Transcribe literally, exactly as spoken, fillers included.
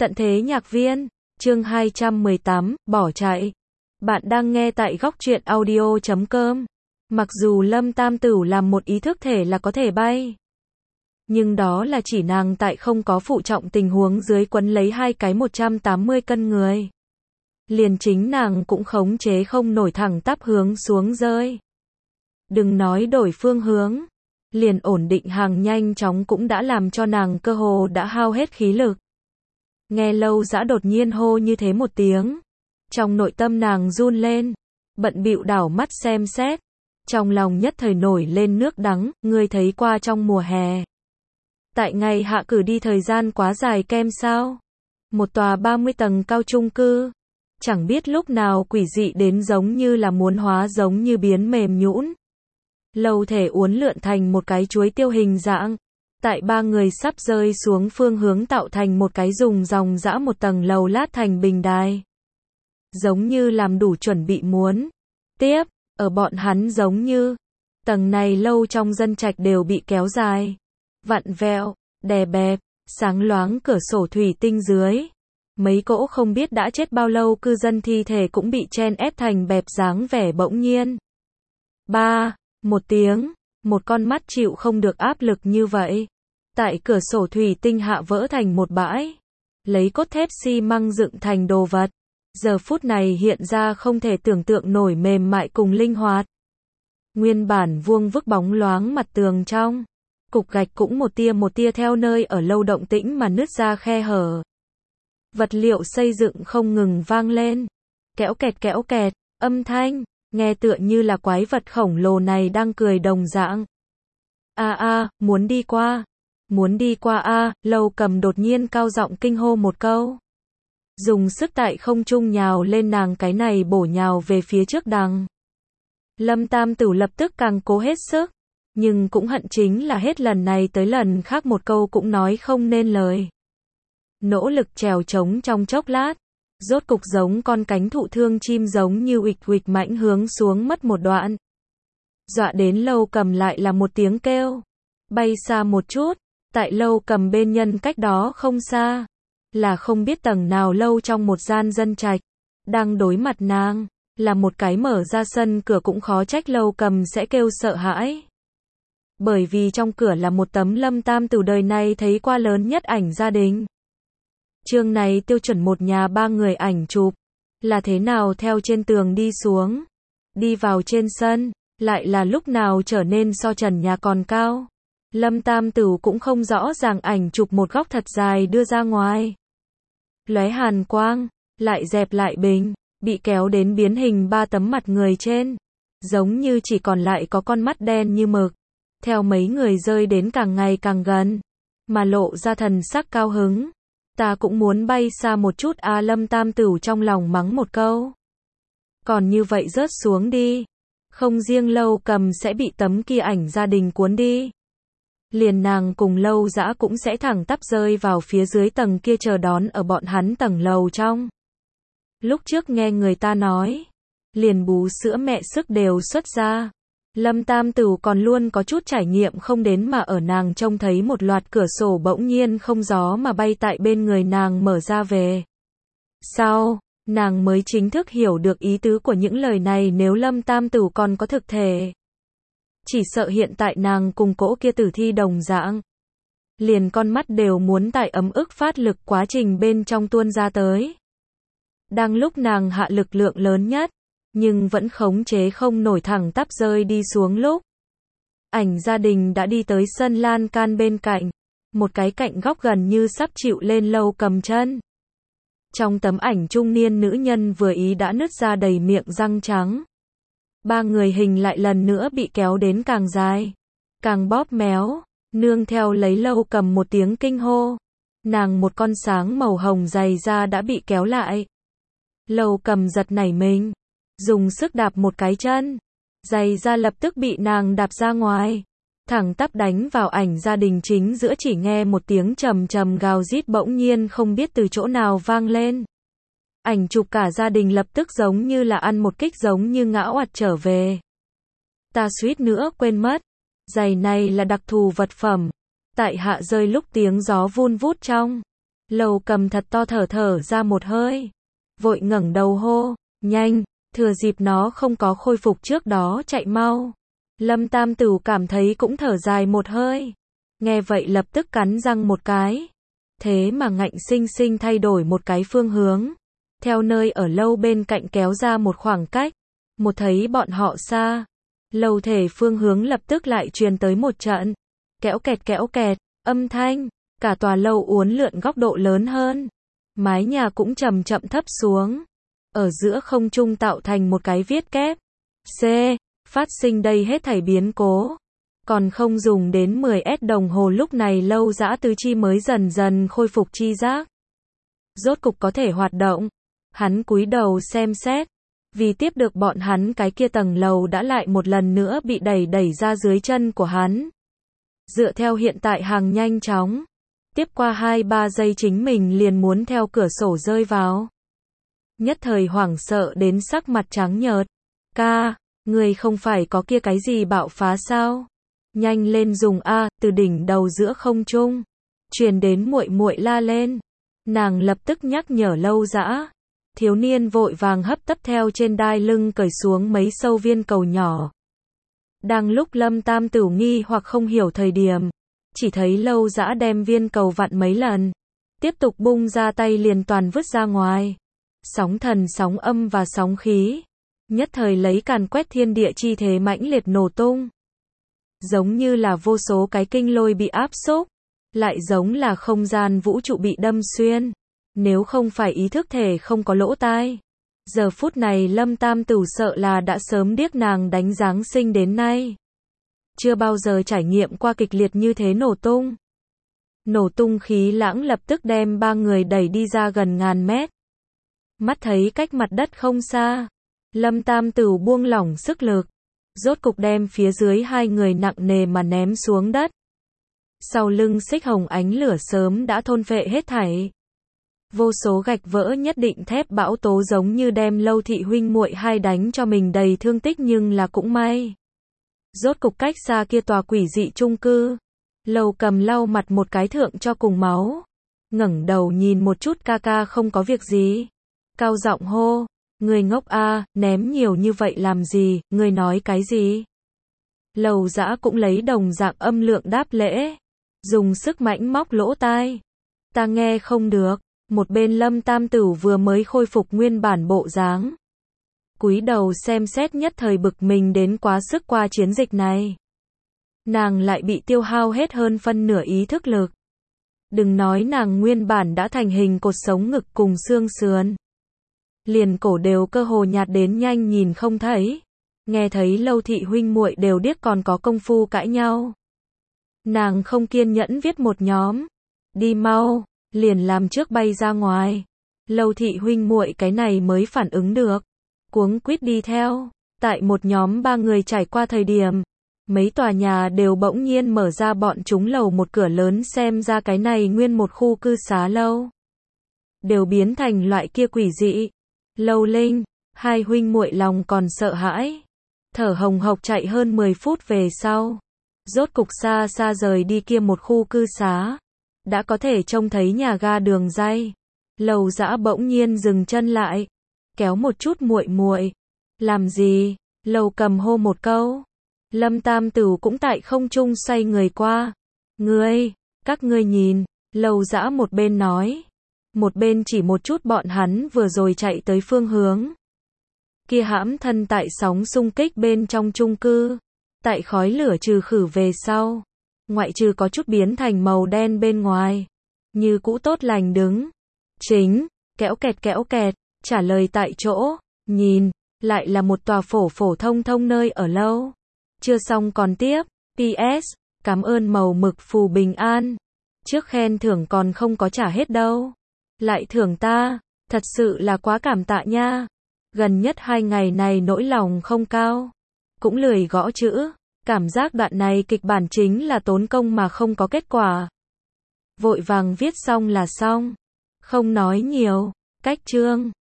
Tận thế nhạc viên, chương hai trăm mười tám, bỏ chạy. Bạn đang nghe tại góc truyện audio chấm com. Mặc dù Lâm Tam Tửu làm một ý thức thể là có thể bay, nhưng đó là chỉ nàng tại không có phụ trọng tình huống dưới quấn lấy hai cái một trăm tám mươi cân người. Liền chính nàng cũng khống chế không nổi thẳng tắp hướng xuống rơi. Đừng nói đổi phương hướng, liền ổn định hàng nhanh chóng cũng đã làm cho nàng cơ hồ đã hao hết khí lực. Nghe Lâu Dã đột nhiên hô như thế một tiếng, trong nội tâm nàng run lên, bận bịu đảo mắt xem xét, trong lòng nhất thời nổi lên nước đắng. Ngươi thấy qua trong mùa hè, tại ngày hạ cử đi thời gian quá dài kem sao? Một tòa ba mươi tầng cao chung cư, chẳng biết lúc nào quỷ dị đến giống như là muốn hóa giống như biến mềm nhũn. Lâu thể uốn lượn thành một cái chuối tiêu hình dạng, tại ba người sắp rơi xuống phương hướng tạo thành một cái dùng dòng dã một tầng lầu lát thành bình đài. Giống như làm đủ chuẩn bị muốn tiếp, ở bọn hắn giống như, tầng này lâu trong dân trạch đều bị kéo dài, vặn vẹo, đè bẹp, sáng loáng cửa sổ thủy tinh dưới. Mấy cỗ không biết đã chết bao lâu cư dân thi thể cũng bị chen ép thành bẹp dáng vẻ bỗng nhiên. Ba, một tiếng, một con mắt chịu không được áp lực như vậy. Tại cửa sổ thủy tinh hạ vỡ thành một bãi, lấy cốt thép xi măng dựng thành đồ vật. Giờ phút này hiện ra không thể tưởng tượng nổi mềm mại cùng linh hoạt. Nguyên bản vuông vức bóng loáng mặt tường trong, cục gạch cũng một tia một tia theo nơi ở lâu động tĩnh mà nứt ra khe hở. Vật liệu xây dựng không ngừng vang lên, kéo kẹt kéo kẹt, âm thanh, nghe tựa như là quái vật khổng lồ này đang cười đồng dạng. A a, muốn đi qua, muốn đi qua a, Lâu Cầm đột nhiên cao giọng kinh hô một câu. Dùng sức tại không trung nhào lên, nàng cái này bổ nhào về phía trước đằng. Lâm Tam Tửu lập tức càng cố hết sức, nhưng cũng hận chính là hết lần này tới lần khác một câu cũng nói không nên lời. Nỗ lực trèo trống trong chốc lát, rốt cục giống con cánh thụ thương chim giống như uịch uịch mãnh hướng xuống mất một đoạn. Dọa đến Lâu Cầm lại là một tiếng kêu, bay xa một chút, tại Lâu Cầm bên nhân cách đó không xa, là không biết tầng nào lâu trong một gian dân trạch, đang đối mặt nàng, là một cái mở ra sân cửa. Cũng khó trách Lâu Cầm sẽ kêu sợ hãi. Bởi vì trong cửa là một tấm Lâm Tam Tửu đời này thấy qua lớn nhất ảnh gia đình. Chương này tiêu chuẩn một nhà ba người ảnh chụp, là thế nào theo trên tường đi xuống, đi vào trên sân, lại là lúc nào trở nên so trần nhà còn cao. Lâm Tam Tửu cũng không rõ ràng, ảnh chụp một góc thật dài đưa ra ngoài. Lóe hàn quang, lại dẹp lại bình, bị kéo đến biến hình ba tấm mặt người trên, giống như chỉ còn lại có con mắt đen như mực. Theo mấy người rơi đến càng ngày càng gần, mà lộ ra thần sắc cao hứng. Ta cũng muốn bay xa một chút a, Lâm Tam Tửu trong lòng mắng một câu. Còn như vậy rớt xuống đi, không riêng Lâu Cầm sẽ bị tấm kia ảnh gia đình cuốn đi, liền nàng cùng Lâu Dã cũng sẽ thẳng tắp rơi vào phía dưới tầng kia chờ đón ở bọn hắn tầng lầu trong. Lúc trước nghe người ta nói, liền bú sữa mẹ sức đều xuất ra. Lâm Tam Tửu còn luôn có chút trải nghiệm không đến, mà ở nàng trông thấy một loạt cửa sổ bỗng nhiên không gió mà bay tại bên người nàng mở ra về. Sau, nàng mới chính thức hiểu được ý tứ của những lời này. Nếu Lâm Tam Tửu còn có thực thể, chỉ sợ hiện tại nàng cùng cỗ kia tử thi đồng dạng, liền con mắt đều muốn tại ấm ức phát lực quá trình bên trong tuôn ra tới. Đang lúc nàng hạ lực lượng lớn nhất, nhưng vẫn khống chế không nổi thẳng tắp rơi đi xuống lúc, ảnh gia đình đã đi tới sân lan can bên cạnh, một cái cạnh góc gần như sắp chịu lên Lâu Cầm chân. Trong tấm ảnh trung niên nữ nhân vừa ý đã nứt ra đầy miệng răng trắng. Ba người hình lại lần nữa bị kéo đến càng dài, càng bóp méo, nương theo lấy Lâu Cầm một tiếng kinh hô. Nàng một con sáng màu hồng dày da đã bị kéo lại. Lâu Cầm giật nảy mình, dùng sức đạp một cái chân, giày da lập tức bị nàng đạp ra ngoài, thẳng tắp đánh vào ảnh gia đình chính giữa. Chỉ nghe một tiếng trầm trầm gào rít bỗng nhiên không biết từ chỗ nào vang lên. Ảnh chụp cả gia đình lập tức giống như là ăn một kích, giống như ngã oặt trở về. Ta suýt nữa quên mất, giày này là đặc thù vật phẩm, tại hạ rơi lúc tiếng gió vun vút trong, Lầu Cầm thật to thở thở ra một hơi. Vội ngẩng đầu hô, nhanh, thừa dịp nó không có khôi phục trước đó chạy mau. Lâm Tam Tửu cảm thấy cũng thở dài một hơi. Nghe vậy lập tức cắn răng một cái. Thế mà ngạnh sinh sinh thay đổi một cái phương hướng. Theo nơi ở lâu bên cạnh kéo ra một khoảng cách. Một thấy bọn họ xa. Lâu thể phương hướng lập tức lại truyền tới một trận. Kéo kẹt kéo kẹt, âm thanh. Cả tòa lâu uốn lượn góc độ lớn hơn. Mái nhà cũng chậm chậm thấp xuống. Ở giữa không trung tạo thành một cái viết kép. C. Phát sinh đây hết thảy biến cố. Còn không dùng đến mười phút đồng hồ lúc này Lâu Dã tứ chi mới dần dần khôi phục chi giác. Rốt cục có thể hoạt động. Hắn cúi đầu xem xét. Vì tiếp được bọn hắn cái kia tầng lầu đã lại một lần nữa bị đẩy đẩy ra dưới chân của hắn. Dựa theo hiện tại hàng nhanh chóng. Tiếp qua hai ba giây chính mình liền muốn theo cửa sổ rơi vào. Nhất thời hoảng sợ đến sắc mặt trắng nhợt. Ca, người không phải có kia cái gì bạo phá sao? Nhanh lên dùng a, từ đỉnh đầu giữa không trung. Truyền đến muội muội la lên. Nàng lập tức nhắc nhở Lâu Dã. Thiếu niên vội vàng hấp tấp theo trên đai lưng cởi xuống mấy sâu viên cầu nhỏ. Đang lúc Lâm Tam Tửu nghi hoặc không hiểu thời điểm. Chỉ thấy Lâu Dã đem viên cầu vặn mấy lần. Tiếp tục bung ra tay liền toàn vứt ra ngoài. Sóng thần sóng âm và sóng khí. Nhất thời lấy càn quét thiên địa chi thế mãnh liệt nổ tung. Giống như là vô số cái kinh lôi bị áp xúc. Lại giống là không gian vũ trụ bị đâm xuyên. Nếu không phải ý thức thể không có lỗ tai. Giờ phút này Lâm Tam Tửu sợ là đã sớm điếc nàng đánh Giáng sinh đến nay. Chưa bao giờ trải nghiệm qua kịch liệt như thế nổ tung. Nổ tung khí lãng lập tức đem ba người đẩy đi ra gần ngàn mét. Mắt thấy cách mặt đất không xa. Lâm Tam Tửu buông lỏng sức lực. Rốt cục đem phía dưới hai người nặng nề mà ném xuống đất. Sau lưng xích hồng ánh lửa sớm đã thôn phệ hết thảy. Vô số gạch vỡ nhất định thép bão tố giống như đem Lâu thị huynh muội hai đánh cho mình đầy thương tích nhưng là cũng may. Rốt cục cách xa kia tòa quỷ dị chung cư. Lâu Cầm lau mặt một cái thượng cho cùng máu. Ngẩng đầu nhìn một chút ca ca không có việc gì. Cao giọng hô. Người ngốc a, ném nhiều như vậy làm gì, người nói cái gì? Lầu Dã cũng lấy đồng dạng âm lượng đáp lễ. Dùng sức mạnh móc lỗ tai. Ta nghe không được. Một bên Lâm Tam Tửu vừa mới khôi phục nguyên bản bộ dáng. Cúi đầu xem xét nhất thời bực mình đến quá sức qua chiến dịch này. Nàng lại bị tiêu hao hết hơn phân nửa ý thức lực. Đừng nói nàng nguyên bản đã thành hình cột sống ngực cùng xương sườn. Liền cổ đều cơ hồ nhạt đến nhanh nhìn không thấy. Nghe thấy Lâu thị huynh muội đều điếc còn có công phu cãi nhau. Nàng không kiên nhẫn viết một nhóm. Đi mau, liền làm trước bay ra ngoài. Lâu thị huynh muội cái này mới phản ứng được. Cuống quýt đi theo. Tại một nhóm ba người trải qua thời điểm. Mấy tòa nhà đều bỗng nhiên mở ra bọn chúng lầu một cửa lớn xem ra cái này nguyên một khu cư xá lâu. Đều biến thành loại kia quỷ dị. Lâu Linh, hai huynh muội lòng còn sợ hãi. Thở hồng hộc chạy hơn mười phút về sau. Rốt cục xa xa rời đi kia một khu cư xá. Đã có thể trông thấy nhà ga đường ray. Lầu Dã bỗng nhiên dừng chân lại. Kéo một chút muội muội. Làm gì? Lầu Cầm hô một câu. Lâm Tam Tửu cũng tại không trung xoay người qua. Ngươi, các ngươi nhìn. Lầu Dã một bên nói. Một bên chỉ một chút bọn hắn vừa rồi chạy tới phương hướng. Kia hãm thân tại sóng xung kích bên trong chung cư. Tại khói lửa trừ khử về sau. Ngoại trừ có chút biến thành màu đen bên ngoài. Như cũ tốt lành đứng. Chính, kéo kẹt kéo kẹt, trả lời tại chỗ. Nhìn, lại là một tòa phổ phổ thông thông nơi ở lâu. Chưa xong còn tiếp. pê ét, cảm ơn màu mực phù bình an. Trước khen thưởng còn không có trả hết đâu. Lại thưởng ta, thật sự là quá cảm tạ nha. Gần nhất hai ngày này nỗi lòng không cao. Cũng lười gõ chữ. Cảm giác đoạn này kịch bản chính là tốn công mà không có kết quả. Vội vàng viết xong là xong. Không nói nhiều. Cách chương.